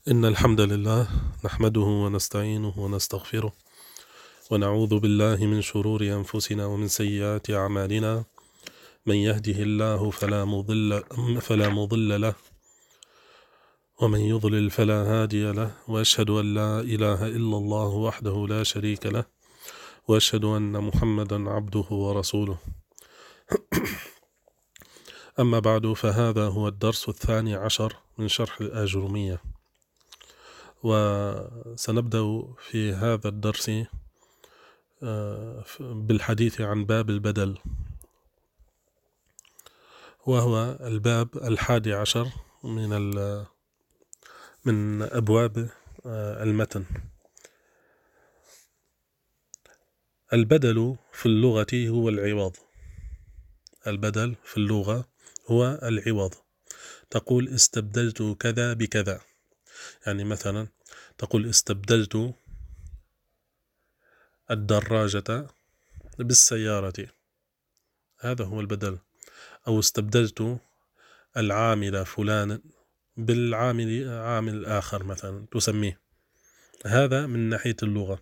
إن الحمد لله نحمده ونستعينه ونستغفره ونعوذ بالله من شرور أنفسنا ومن سيئات أعمالنا. من يهده الله فلا مضل له ومن يضلل فلا هادي له، وأشهد أن لا إله إلا الله وحده لا شريك له، وأشهد أن محمدا عبده ورسوله. أما بعد، فهذا هو الدرس 12 من شرح الآجرومية، وسنبدأ في هذا الدرس بالحديث عن باب البدل، وهو الباب 11 من أبواب المتن. البدل في اللغة هو العوض. البدل في اللغة هو العوض. تقول استبدلت كذا بكذا، يعني مثلا تقول استبدلت الدراجة بالسيارة، هذا هو البدل. أو استبدلت العامل فلان عامل آخر مثلا تسميه، هذا من ناحية اللغة.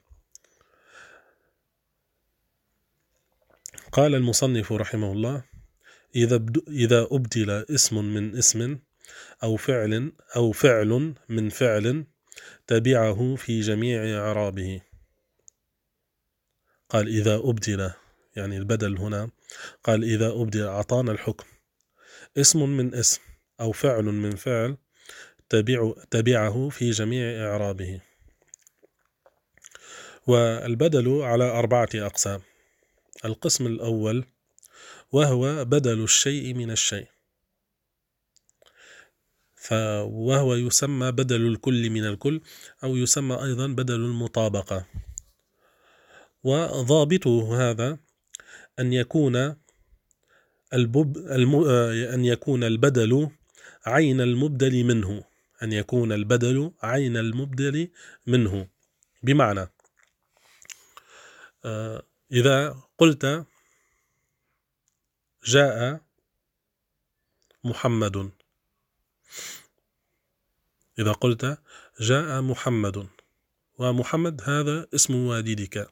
قال المصنف رحمه الله: إذا أبدل اسم من اسم أو فعل من فعل تبعه في جميع إعرابه. قال إذا أبدل، يعني البدل هنا، قال إذا أبدل أعطانا الحكم، اسم من اسم أو فعل من فعل تبعه في جميع إعرابه. والبدل على 4 أقسام. القسم الأول وهو بدل الشيء من الشيء، وهو يسمى بدل الكل من الكل، أو يسمى أيضا بدل المطابقة. وضابطه هذا أن يكون البدل عين المبدل منه، أن يكون البدل عين المبدل منه. بمعنى إذا قلت جاء محمد، إذا قلت جاء محمد، ومحمد هذا اسم والدك،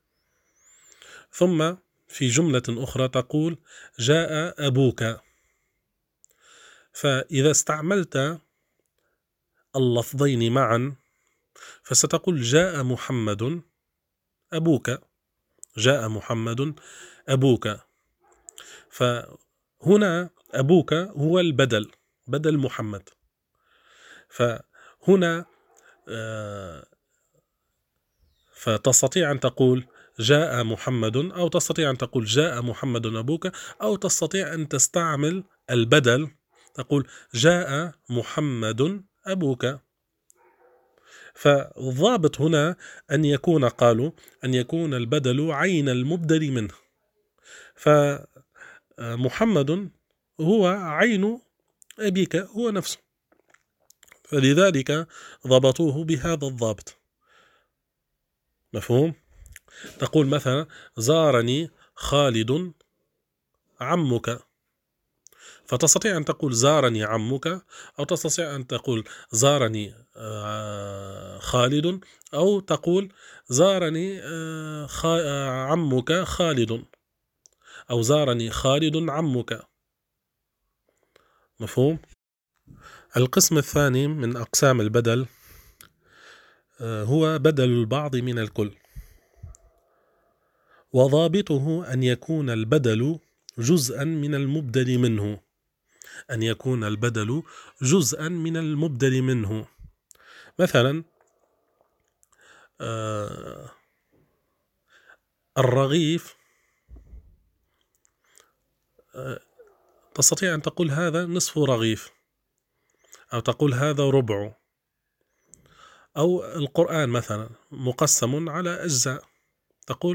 ثم في جملة أخرى تقول جاء أبوك، فإذا استعملت اللفظين معا فستقول جاء محمد أبوك، جاء محمد أبوك. فهنا أبوك هو البدل، بدل محمد. فهنا فتستطيع أن تقول جاء محمد، أو تستطيع أن تقول جاء محمد أبوك، أو تستطيع أن تستعمل البدل تقول جاء محمد أبوك. فالضابط هنا أن يكون البدل عين المبدل منه، فمحمد هو عين أبيك، هو نفسه، فلذلك ضبطوه بهذا الضابط. مفهوم؟ تقول مثلا زارني خالد عمك، فتستطيع أن تقول زارني عمك، أو تستطيع أن تقول زارني خالد، أو تقول زارني عمك خالد، أو زارني خالد عمك. مفهوم؟ القسم الثاني من أقسام البدل هو بدل البعض من الكل، وضابطه أن يكون البدل جزءا من المبدل منه، أن يكون البدل جزءا من المبدل منه. مثلا الرغيف، تستطيع أن تقول هذا نصف رغيف، أو تقول هذا ربع. أو القرآن مثلا مقسم على أجزاء، تقول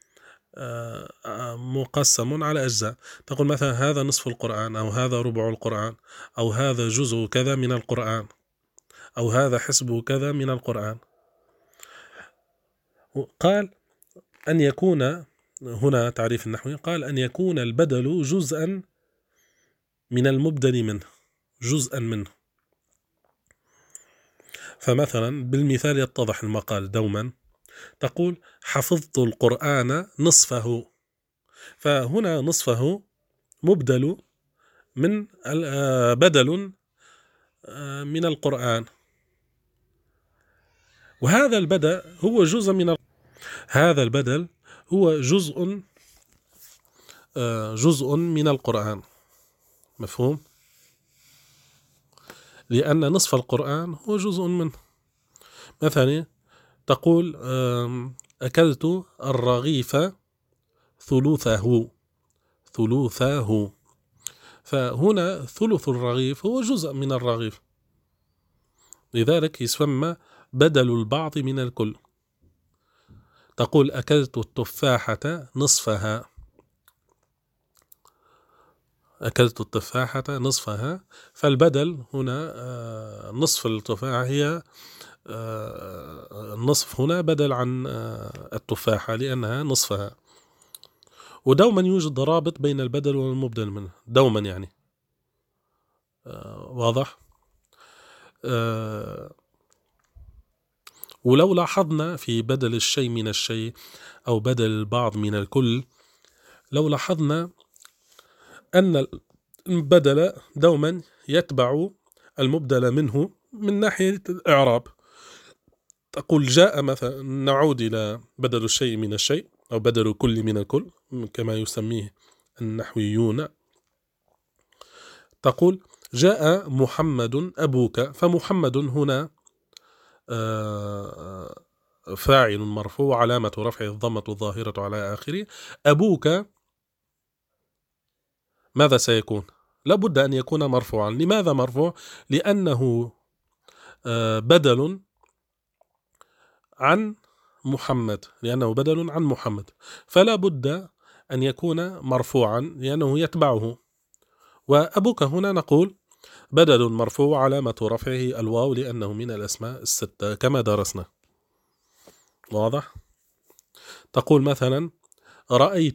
مقسم على أجزاء، تقول مثلا هذا نصف القرآن، أو هذا ربع القرآن، أو هذا جزء كذا من القرآن، أو هذا حسب كذا من القرآن. قال أن يكون هنا تعريف النحوي، قال أن يكون البدل جزءا من المبدل منه، جزءا منه. فمثلا بالمثال يتضح المقال دوما. تقول حفظت القرآن نصفه، فهنا نصفه مبدل من بدل من القرآن، وهذا البدل هو جزء من هذا البدل هو جزء من القرآن. مفهوم؟ لأن نصف القرآن هو جزء منه. مثلا تقول أكلت الرغيف ثلثه، فهنا ثلث الرغيف هو جزء من الرغيف، لذلك يسمى بدل البعض من الكل. تقول أكلت التفاحة نصفها، أكلت التفاحة نصفها، فالبدل هنا نصف التفاحة هي النصف هنا بدل عن التفاحة لأنها نصفها. ودوما يوجد رابط بين البدل والمبدل منه، دوما يعني واضح. ولو لاحظنا في بدل الشيء من الشيء أو بدل البعض من الكل، لو لاحظنا أن البدل دوما يتبع المبدل منه من ناحية الإعراب. تقول جاء مثلا، نعود إلى بدل الشيء من الشيء أو بدل الكل من الكل كما يسميه النحويون. تقول جاء محمد أبوك، فمحمد هنا فاعل مرفوع علامة رفعه الضمة الظاهرة على آخره. أبوك ماذا سيكون؟ لابد أن يكون مرفوعا. لماذا مرفوع؟ لأنه بدل عن محمد، لأنه بدل عن محمد، فلا بد أن يكون مرفوعا لأنه يتبعه. وأبوك هنا نقول بدل مرفوع علامة رفعه الواو لأنه من الأسماء الستة كما درسنا. واضح؟ تقول مثلا رأيت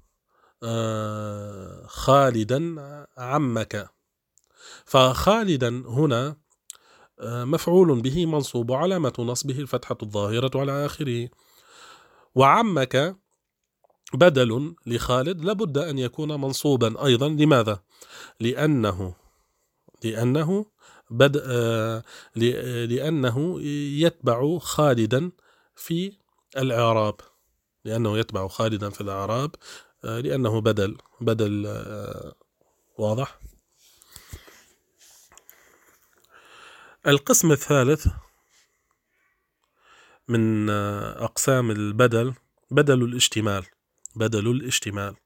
خالدا عمك، فخالدا هنا مفعول به منصوب علامة نصبه الفتحة الظاهرة على آخره. وعمك بدل لخالد لابد أن يكون منصوبا أيضا. لماذا؟ لأنه يتبع خالدا في الإعراب، لأنه بدل واضح. القسم الثالث من أقسام البدل بدل الاشتمال،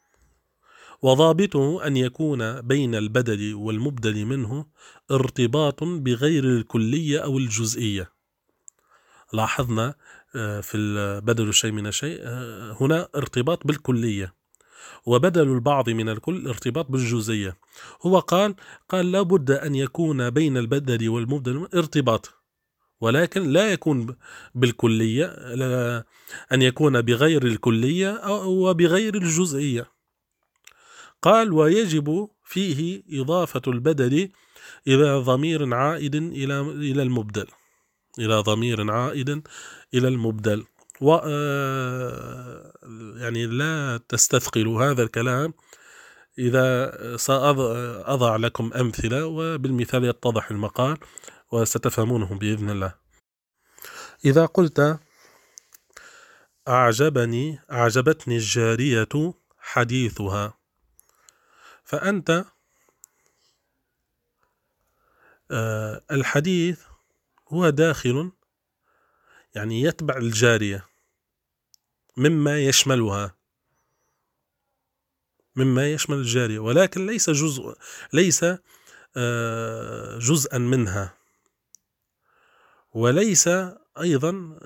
وضابطه أن يكون بين البدل والمبدل منه ارتباط بغير الكلية أو الجزئية. لاحظنا في البدل الشيء من الشيء هنا ارتباط بالكلية، وبدل البعض من الكل ارتباط بالجزئية. هو قال لابد أن يكون بين البدل والمبدل ارتباط، ولكن لا يكون بالكلية، أن يكون بغير الكلية وبغير الجزئية. قال ويجب فيه إضافة البدل إلى ضمير عائد إلى المبدل، يعني لا تستثقلوا هذا الكلام إذا سأضع لكم أمثلة، وبالمثال يتضح المقال وستفهمونه بإذن الله. إذا قلت أعجبتني الجارية حديثها، فأنت الحديث هو داخل، يعني يتبع الجارية مما يشمل الجارية، ولكن ليس جزءا منها، وليس أيضا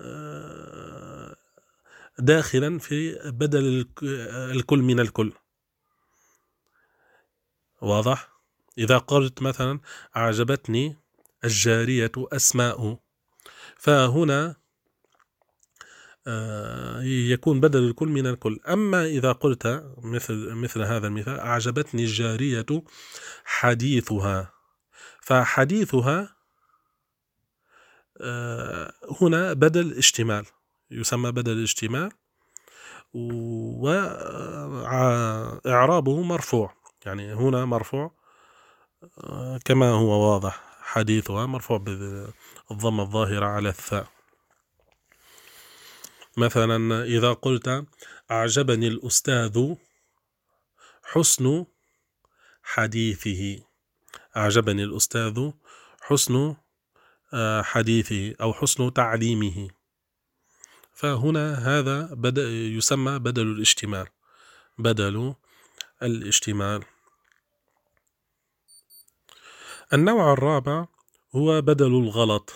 داخلا في بدل الكل من الكل. واضح؟ إذا قلت مثلا أعجبتني الجارية أسماء، فهنا يكون بدل الكل من الكل. أما إذا قلت مثل هذا المثال أعجبتني الجارية حديثها، فحديثها هنا بدل اشتمال، يسمى بدل اشتمال، وإعرابه مرفوع، يعني هنا مرفوع كما هو واضح حديثها مرفوع بالضمة الظاهرة على الثاء. مثلا إذا قلت أعجبني الأستاذ حسن حديثه، أعجبني الأستاذ حسن حديثه أو حسن تعليمه، فهنا هذا يسمى بدل الاشتمال، بدل الاشتمال. النوع الرابع هو بدل الغلط،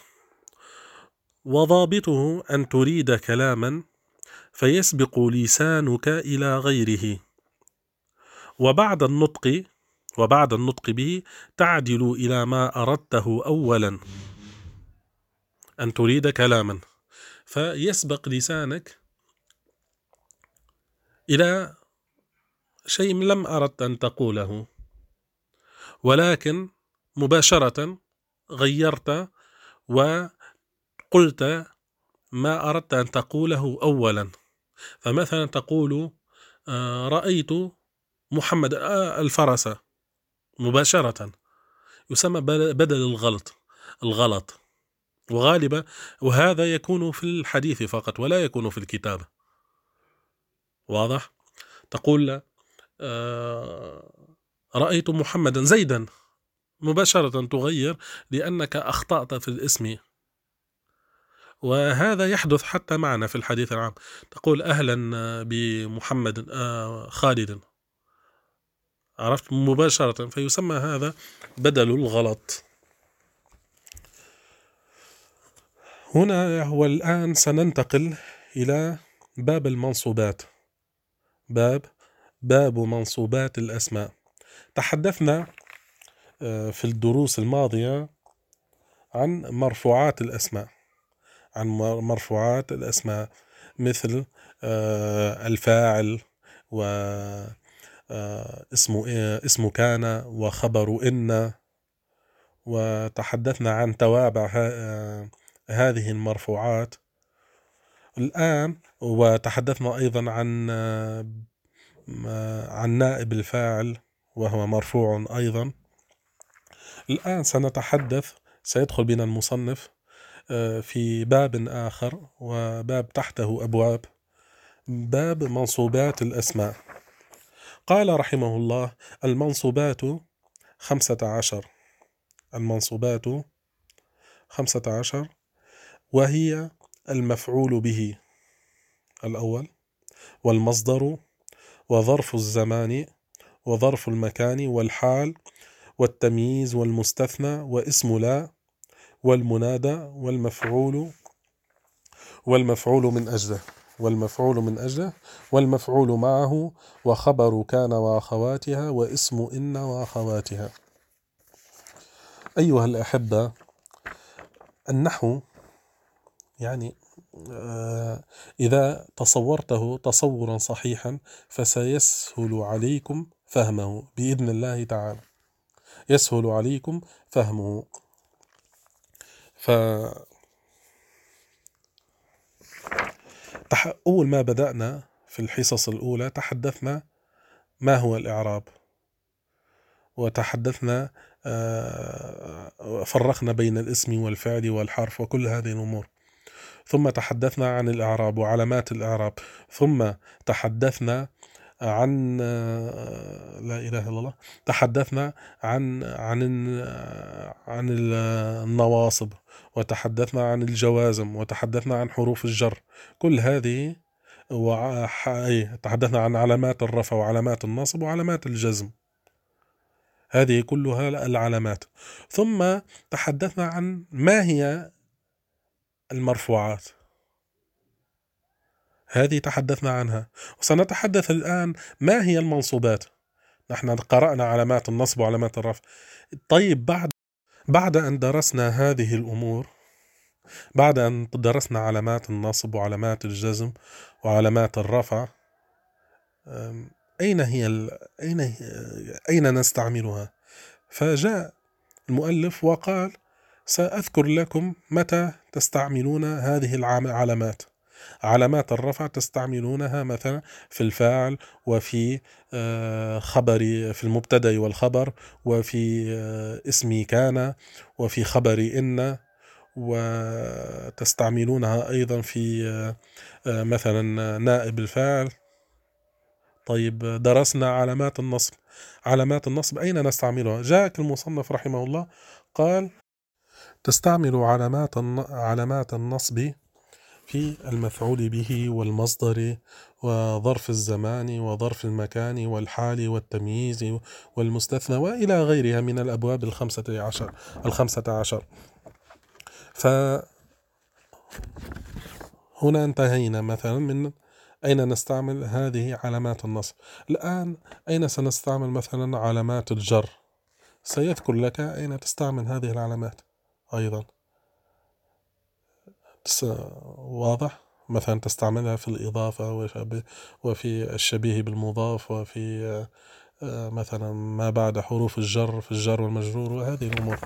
وضابطه أن تريد كلاما فيسبق لسانك إلى غيره، وبعد النطق به تعدل إلى ما أردته أولا. أن تريد كلاما فيسبق لسانك إلى شيء لم أردت أن تقوله، ولكن مباشرة غيرت وقلت ما أردت أن تقوله أولا. فمثلا تقول رأيت محمد الفرس مباشرة، يسمى بدل الغلط، وغالبا وهذا يكون في الحديث فقط ولا يكون في الكتابة. واضح؟ تقول رأيت محمدا زيدا، مباشرة تغير لأنك أخطأت في الاسم. وهذا يحدث حتى معنا في الحديث العام، تقول أهلا بمحمد خالد، عرفت مباشرة، فيسمى هذا بدل الغلط. هنا والآن سننتقل إلى باب المنصوبات، باب منصوبات الأسماء. تحدثنا في الدروس الماضية عن مرفوعات الأسماء، مثل الفاعل اسم كان وخبر إن، وتحدثنا عن توابع هذه المرفوعات الآن، وتحدثنا أيضا عن نائب الفاعل وهو مرفوع أيضا. الآن سيدخل بنا المصنف في باب آخر، وباب تحته أبواب، باب منصوبات الأسماء. قال رحمه الله: المنصوبات 15، المنصوبات 15، وهي المفعول به الأول، والمصدر، وظرف الزمان، وظرف المكان، والحال، والتمييز، والمستثنى، واسم لا، والمنادى، والمفعول من أجله، والمفعول معه، وخبر كان وأخواتها، واسم إن وأخواتها. أيها الأحبة، النحو يعني إذا تصورته تصورا صحيحا فسيسهل عليكم فهمه بإذن الله تعالى، يسهل عليكم فهمه. أول ما بدأنا في الحصص الأولى تحدثنا ما هو الإعراب، وتحدثنا فرقنا بين الاسم والفعل والحرف وكل هذه الأمور، ثم تحدثنا عن الإعراب وعلامات الإعراب، ثم تحدثنا عن لا إله إلا الله، تحدثنا عن النواصب، وتحدثنا عن الجوازم، وتحدثنا عن حروف الجر، كل هذه، تحدثنا عن علامات الرفع وعلامات النصب وعلامات الجزم، هذه كلها العلامات. ثم تحدثنا عن ما هي المرفوعات، هذه تحدثنا عنها، وسنتحدث الآن ما هي المنصوبات. نحن قرأنا علامات النصب وعلامات الرفع. طيب، بعد أن درسنا هذه الأمور، بعد أن درسنا علامات النصب وعلامات الجزم وعلامات الرفع، أين نستعملها؟ فجاء المؤلف وقال: سأذكر لكم متى تستعملون هذه العلامات. علامات الرفع تستعملونها مثلا في الفاعل، وفي خبر، في المبتدأ والخبر، وفي اسم كان، وفي خبر إن، وتستعملونها أيضا في مثلا نائب الفاعل. طيب، درسنا علامات النصب. علامات النصب أين نستعملها؟ جاءك المصنف رحمه الله قال: تستعمل علامات النصب في المفعول به والمصدر وظرف الزمان وظرف المكان والحال والتمييز والمستثنى وإلى غيرها من الأبواب الخمسة عشر. فهنا انتهينا مثلا من أين نستعمل هذه علامات النصب. الآن أين سنستعمل مثلا علامات الجر؟ سيذكر لك أين تستعمل هذه العلامات أيضا. واضح؟ مثلا تستعملها في الإضافة وفي الشبيه بالمضاف، وفي مثلا ما بعد حروف الجر في الجر والمجرور وهذه الأمور.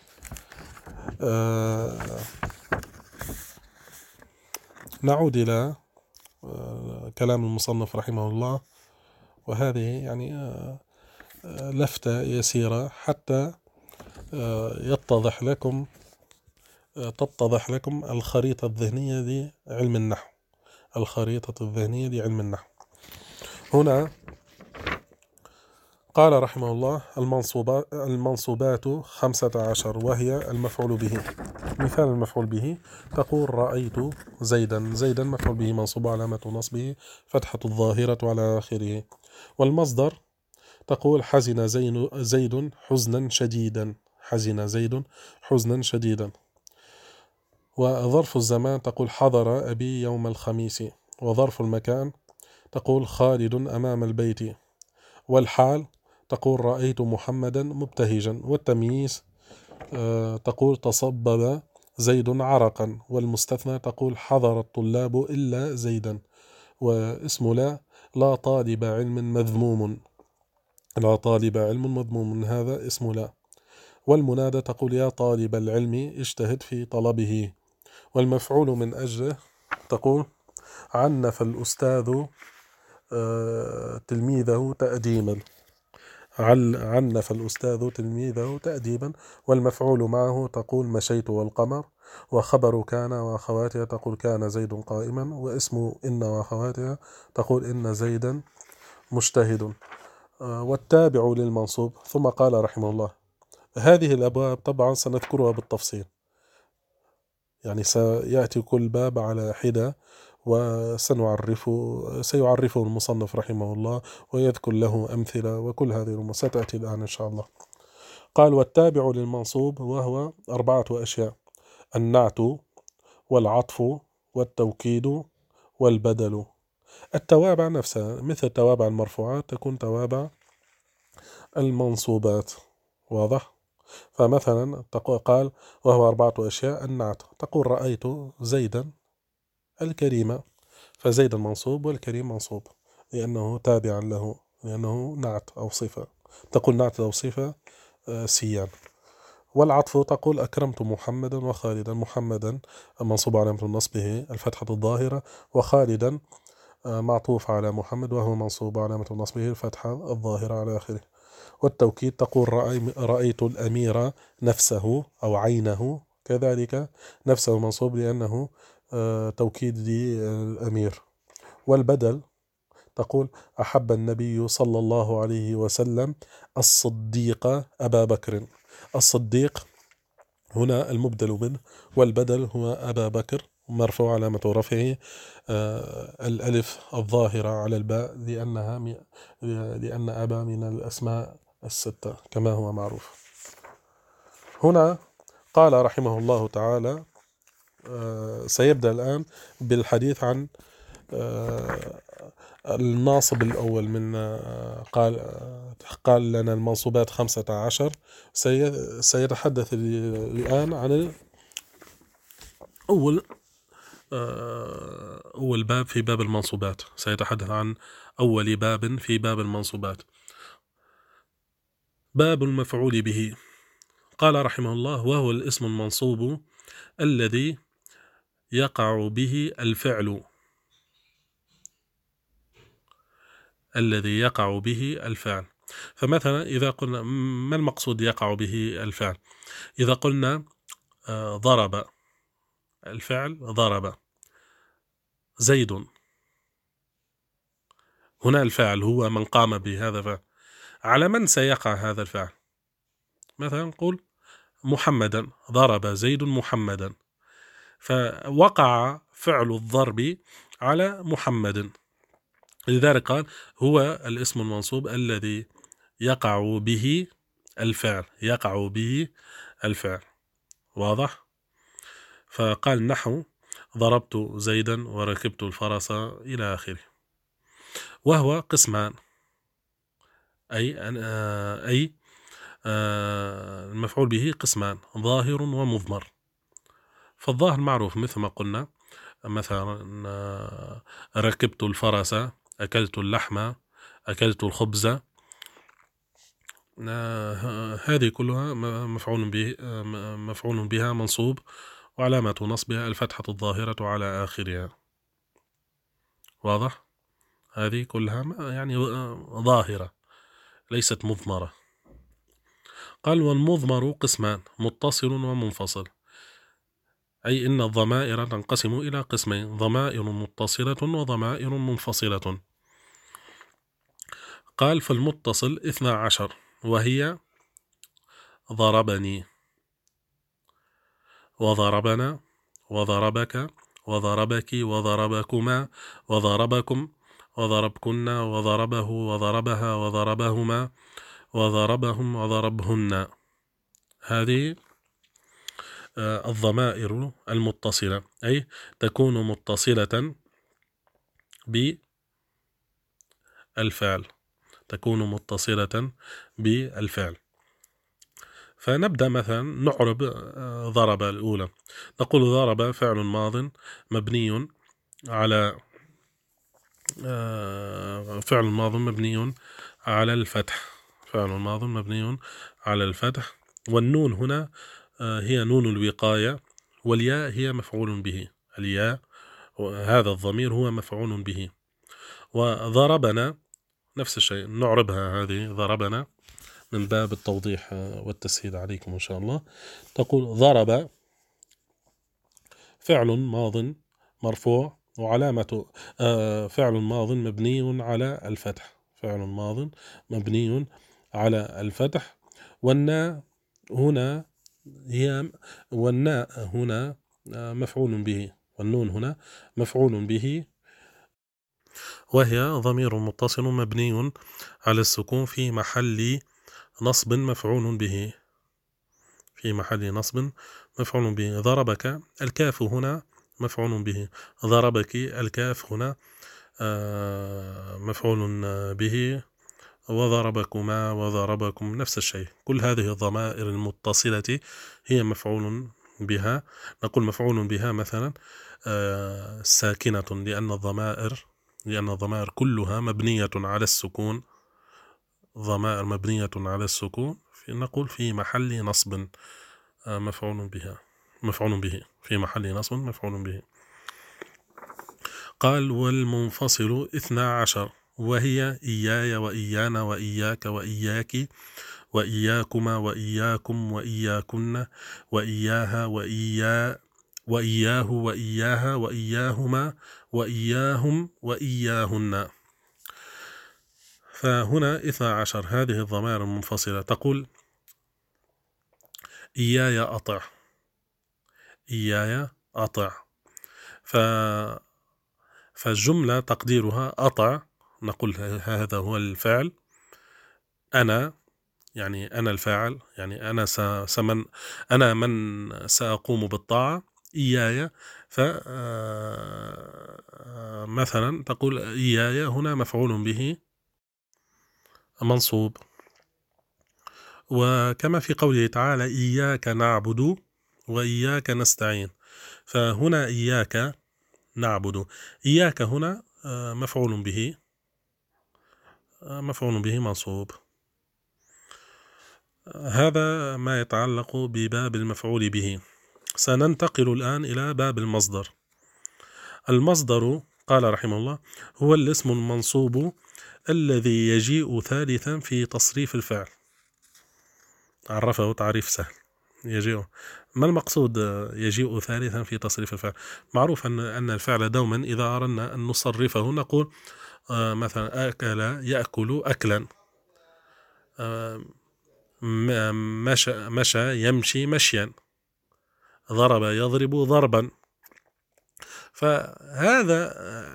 نعود إلى كلام المصنف رحمه الله، وهذه يعني لفتة يسيرة حتى تتضح لكم الخريطة الذهنية لعلم النحو. الخريطة الذهنية لعلم النحو. هنا قال رحمه الله: المنصوبات 15، وهي المفعول به. مثال المفعول به: تقول رأيت زيدا. زيدا مفعول به منصوب علامة نصبه فتحة الظاهرة على آخره. والمصدر: تقول حزن زيد حزنا شديدا. حزن زيد حزنا شديدا. وظرف الزمان: تقول حضر أبي يوم الخميس. وظرف المكان: تقول خالد أمام البيت. والحال: تقول رأيت محمدا مبتهجا. والتمييز: تقول تصبب زيد عرقا. والمستثنى: تقول حضر الطلاب إلا زيدا. واسم لا طالب علم مذموم. لا طالب علم مذموم، هذا اسم لا. والمنادى: تقول يا طالب العلم اجتهد في طلبه. والمفعول من أجله: تقول عنف الأستاذ تلميذه تأديما. عنف الأستاذ تلميذه تأديبا. والمفعول معه: تقول مشيت والقمر. وخبر كان وأخواتها: تقول كان زيد قائما. واسم إن وأخواتها: تقول إن زيدا مجتهد. والتابع للمنصوب. ثم قال رحمه الله: هذه الأبواب طبعا سنذكرها بالتفصيل، يعني سيأتي كل باب على حدة سيعرفه المصنف رحمه الله ويذكر له أمثلة، وكل هذه الأمور ستأتي الآن إن شاء الله. قال: والتابع للمنصوب وهو 4 أشياء: النعت والعطف والتوكيد والبدل. التوابع نفسها مثل توابع المرفوعات تكون توابع المنصوبات. واضح؟ فمثلا قال: وهو 4 أشياء: النعت، تقول رأيت زيدا الكريم، فزيد منصوب والكريم منصوب لأنه تابعا له، لأنه نعت أو صفة، تقول نعت أو صفة سيان. والعطف: تقول أكرمت محمدا وخالدا. محمدا منصوب على نصبه الفتحة الظاهرة، وخالدا معطوف على محمد وهو منصوب علامة نصبه الفتحة الظاهرة على آخره. والتوكيد: تقول رأيت الأمير نفسه أو عينه، كذلك نفسه منصوب لأنه توكيد للأمير. والبدل: تقول أحب النبي صلى الله عليه وسلم الصديق أبا بكر. الصديق هنا المبدل منه، والبدل هو أبا بكر، مرفوع علامة رفعه الألف الظاهرة على الباء لأن أبا من الأسماء 6 كما هو معروف. هنا قال رحمه الله تعالى: سيبدأ الآن بالحديث عن الناصب الأول من قال لنا المنصوبات 15. سيتحدث الآن عن أول باب في باب المنصوبات. سيتحدث عن أول باب في باب المنصوبات. باب المفعول به. قال رحمه الله: وهو الاسم المنصوب الذي يقع به الفعل، الذي يقع به الفعل. فمثلا إذا قلنا ما المقصود يقع به الفعل؟ إذا قلنا ضرب، الفعل ضرب زيد، هنا الفاعل هو من قام بهذا الفعل، على من سيقع هذا الفعل؟ مثلا نقول محمدا، ضرب زيد محمدا، فوقع فعل الضرب على محمد، لذلك قال هو الاسم المنصوب الذي يقع به الفعل، يقع به الفعل. واضح؟ فقال نحو ضربت زيدا وركبت الفرس إلى آخره. وهو قسمان، أي المفعول به قسمان: ظاهر ومضمر. فالظاهر معروف مثل ما قلنا، مثلا ركبت الفرس، أكلت اللحم، أكلت الخبز، هذه كلها مفعول بها منصوب، وعلامة نصبها الفتحة الظاهرة على آخرها. واضح؟ هذه كلها يعني ظاهرة ليست مضمرة. قال والمضمر قسمان: متصل ومنفصل، أي إن الضمائر تنقسم إلى قسمين: ضمائر متصلة وضمائر منفصلة. قال فالمتصل 12، وهي ضربني، وضربنا، وضربك، وضربك، وضربكما، وضربكم، وضربكن، وضربه، وضربها، وضربهما، وضربهم، وضربهن. هذه الضمائر المتصلة، أي تكون متصلة بالفعل، تكون متصلة بالفعل. فنبدأ مثلا نعرب ضرب الأولى. نقول ضرب فعل ماض مبني على فعل ماض مبني على الفتح، فعل ماض مبني على الفتح، والنون هنا هي نون الوقاية، والياء هي مفعول به، الياء هذا الضمير هو مفعول به. وضربنا نفس الشيء، نعربها هذه ضربنا من باب التوضيح والتسهيل عليكم إن شاء الله. تقول ضرب فعل ماض مرفوع وعلامة فعل ماض مبني على الفتح، فعل ماض مبني على الفتح، والناء هنا هي، والناء هنا مفعول به، والنون هنا مفعول به، وهي ضمير متصل مبني على السكون في محل نصب مفعول به، في محل نصب مفعول به. ضربك الكاف هنا مفعول به، ضربك الكاف هنا مفعول به، وضربكما وضربكم نفس الشيء. كل هذه الضمائر المتصلة هي مفعول بها. نقول مفعول بها مثلا ساكنة، لأن الضمائر كلها مبنية على السكون، ضمائر مبنية على السكون، نقول في محل نصب مفعول به، في محل نصب مفعول به. قال والمنفصل 12، وهي إياي وإيانا وإياك وإياك وإياكما وإياكم وإياكن وإياها وإياه وإياها وإياهما وإياهم وإياهن. فهنا 12 هذه الضمائر المنفصلة. تقول إياي أطع، إياي أطع، فالجملة تقديرها أطع، نقول هذا هو الفعل، أنا يعني أنا الفاعل، يعني أنا من سأقوم بالطاعة، إياي مثلا تقول إياي هنا مفعول به منصوب، وكما في قوله تعالى إياك نعبد وإياك نستعين، فهنا إياك نعبد، إياك هنا مفعول به منصوب. هذا ما يتعلق بباب المفعول به. سننتقل الآن إلى باب المصدر. المصدر قال رحمه الله هو الاسم المنصوب الذي يجيء ثالثا في تصريف الفعل. عرفه تعريف سهل. يجيء، ما المقصود يجيء ثالثا في تصريف الفعل؟ معروف أن الفعل دوما إذا أردنا أن نصرفه نقول مثلا أكل يأكل أكلا، مشى يمشي مشيا، ضرب يضرب ضربا. فهذا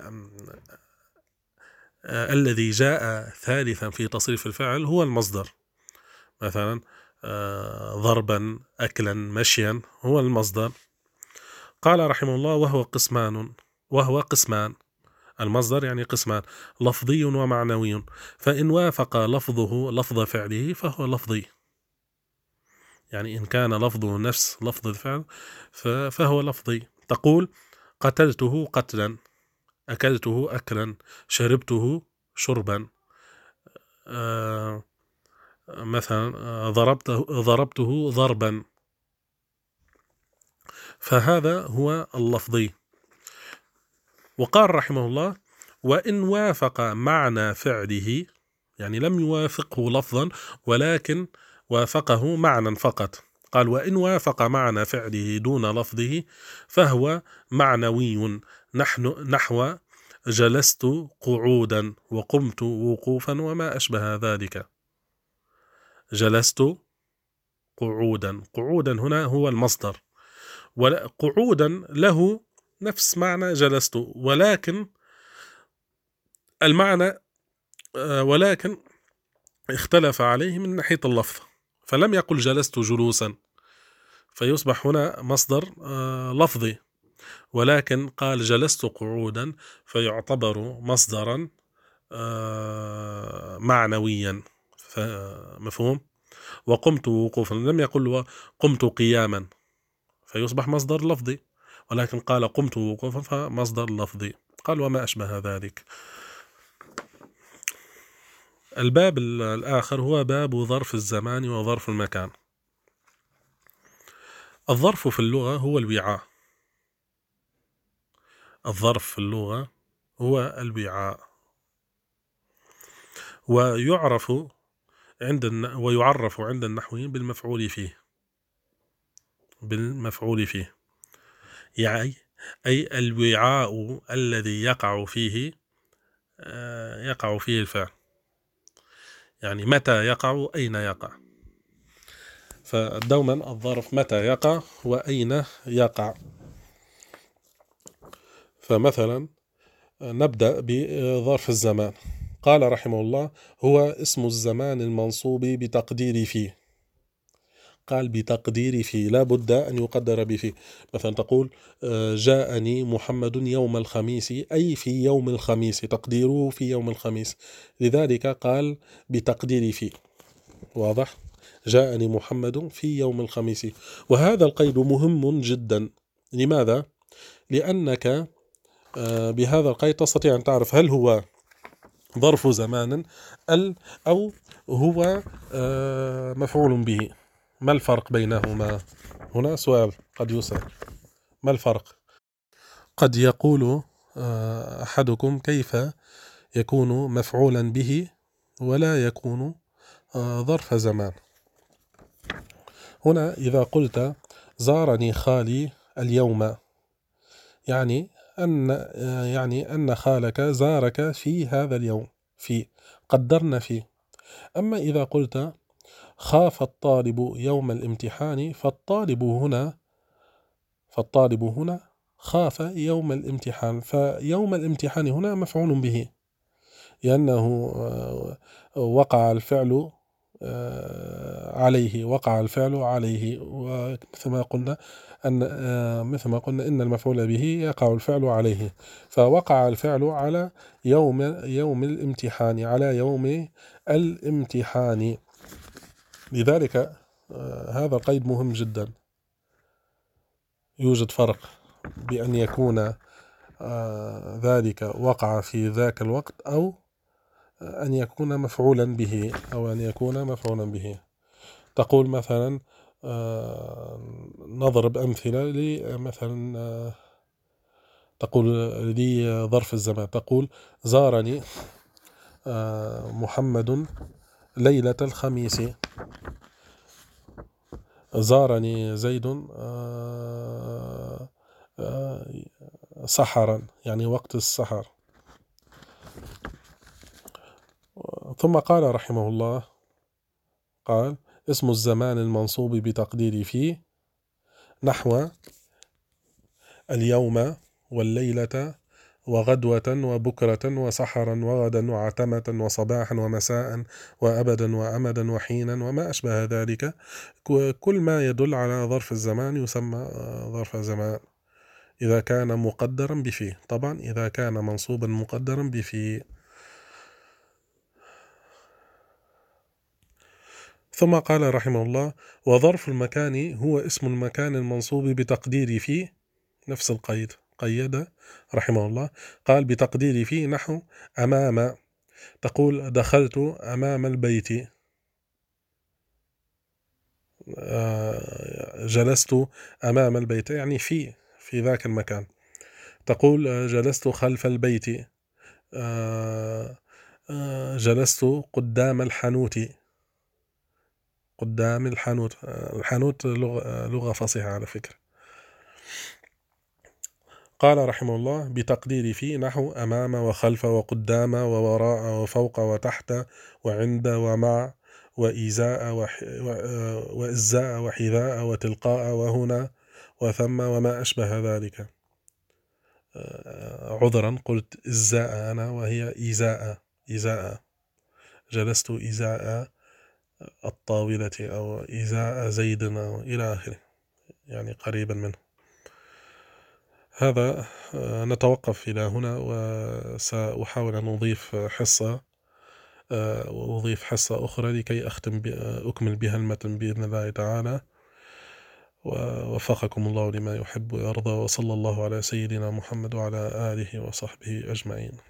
الذي جاء ثالثا في تصريف الفعل هو المصدر. مثلا ضربا أكلا مشيا هو المصدر. قال رحمه الله وهو قسمان. المصدر يعني قسمان، لفظي ومعنوي. فإن وافق لفظه لفظ فعله فهو لفظي، يعني إن كان لفظه نفس لفظ الفعل فهو لفظي. تقول قتلته قتلا، أكلته أكلا، شربته شربا، مثلا ضربته ضربا. فهذا هو اللفظي. وقال رحمه الله وإن وافق معنى فعله، يعني لم يوافقه لفظا ولكن وافقه معنى فقط. قال وإن وافق معنى فعله دون لفظه فهو معنوي، نحو جلست قعودا وقمت وقوفا وما أشبه ذلك. جلست قعودا، قعودا هنا هو المصدر، وقعودا له نفس معنى جلست، ولكن المعنى ولكن اختلف عليه من ناحية اللفظ، فلم يقل جلست جلوسا فيصبح هنا مصدر لفظي، ولكن قال جلست قعودا فيعتبر مصدرا معنويا. مفهوم؟ وقمت وقوفا لم يقل قمت قياما فيصبح مصدر لفظي، ولكن قال قمت وقوفا فمصدر لفظي. قال وما أشبه ذلك. الباب الآخر هو باب ظرف الزمان وظرف المكان. الظرف في اللغة هو الوعاء. الظرف في اللغة هو الوعاء، ويعرف عند النحويين بالمفعول فيه. بالمفعول فيه يعني أي الوعاء الذي يقع فيه الفعل، يعني متى يقع أين يقع. فدوما الظرف متى يقع وأين يقع. فمثلا نبدأ بظرف الزمان. قال رحمه الله هو اسم الزمان المنصوب بتقدير فيه. قال بتقدير فيه، لا بد أن يقدر بفيه. مثلا تقول جاءني محمد يوم الخميس، أي في يوم الخميس، تقديره في يوم الخميس، لذلك قال بتقدير فيه. واضح؟ جاءني محمد في يوم الخميس. وهذا القيد مهم جدا. لماذا؟ لأنك بهذا القيد تستطيع أن تعرف هل هو ظرف زمان أو هو مفعول به. ما الفرق بينهما؟ هنا سؤال قد يسأل، ما الفرق؟ قد يقول أحدكم كيف يكون مفعولا به ولا يكون ظرف زمان؟ هنا إذا قلت زارني خالي اليوم، يعني أن خالك زارك في هذا اليوم، في قدرنا فيه. أما إذا قلت خاف الطالب يوم الامتحان، فالطالب هنا خاف يوم الامتحان، فيوم الامتحان هنا مفعول به، لأنه وقع الفعل عليه، ومثل ما قلنا إن المفعول به يقع الفعل عليه، فوقع الفعل على يوم الامتحان، على يوم الامتحان. لذلك هذا قيد مهم جدا. يوجد فرق بأن يكون ذلك وقع في ذاك الوقت أو أن يكون مفعولا به، تقول مثلا نضرب أمثلة مثلا تقول لي ظرف الزمان، تقول زارني محمد ليلة الخميس، زارني زيد سحرا، يعني وقت السحر. ثم قال رحمه الله، قال اسم الزمان المنصوب بتقدير في نحو اليوم والليلة وغدوة وبكرة وسحرا وغدا وعتمة وصباحا ومساء وأبدا وأمدا وحينا وما أشبه ذلك. كل ما يدل على ظرف الزمان يسمى ظرف زمان إذا كان مقدرا بفيه، طبعا إذا كان منصوبا مقدرا بفيه. ثم قال رحمه الله وظرف المكان هو اسم المكان المنصوب بتقدير فيه، نفس القيد قيد رحمه الله، قال بتقدير فيه نحو أمام، تقول دخلت أمام البيت، جلست أمام البيت، يعني في ذاك المكان. تقول جلست خلف البيت، جلست قدام الحانوت، قدام الحانوت. الحانوت لغة فصيحة على فكرة. قال رحمه الله بتقدير في نحو أمام وخلف وقدام ووراء وفوق وتحت وعند ومع وإزاء وإزاء وحذاء وتلقاء وهنا وثم وما أشبه ذلك. عذرا قلت إزاء أنا، وهي إزاء. جلست إزاء الطاولة أو إزاء زيد أو إلى آخره، يعني قريبا منه. هذا نتوقف إلى هنا، وسأحاول أن أضيف حصة أخرى لكي أكمل بها المتن بإذن الله تعالى. ووفقكم الله لما يحب ويرضى، وصلى الله على سيدنا محمد وعلى آله وصحبه أجمعين.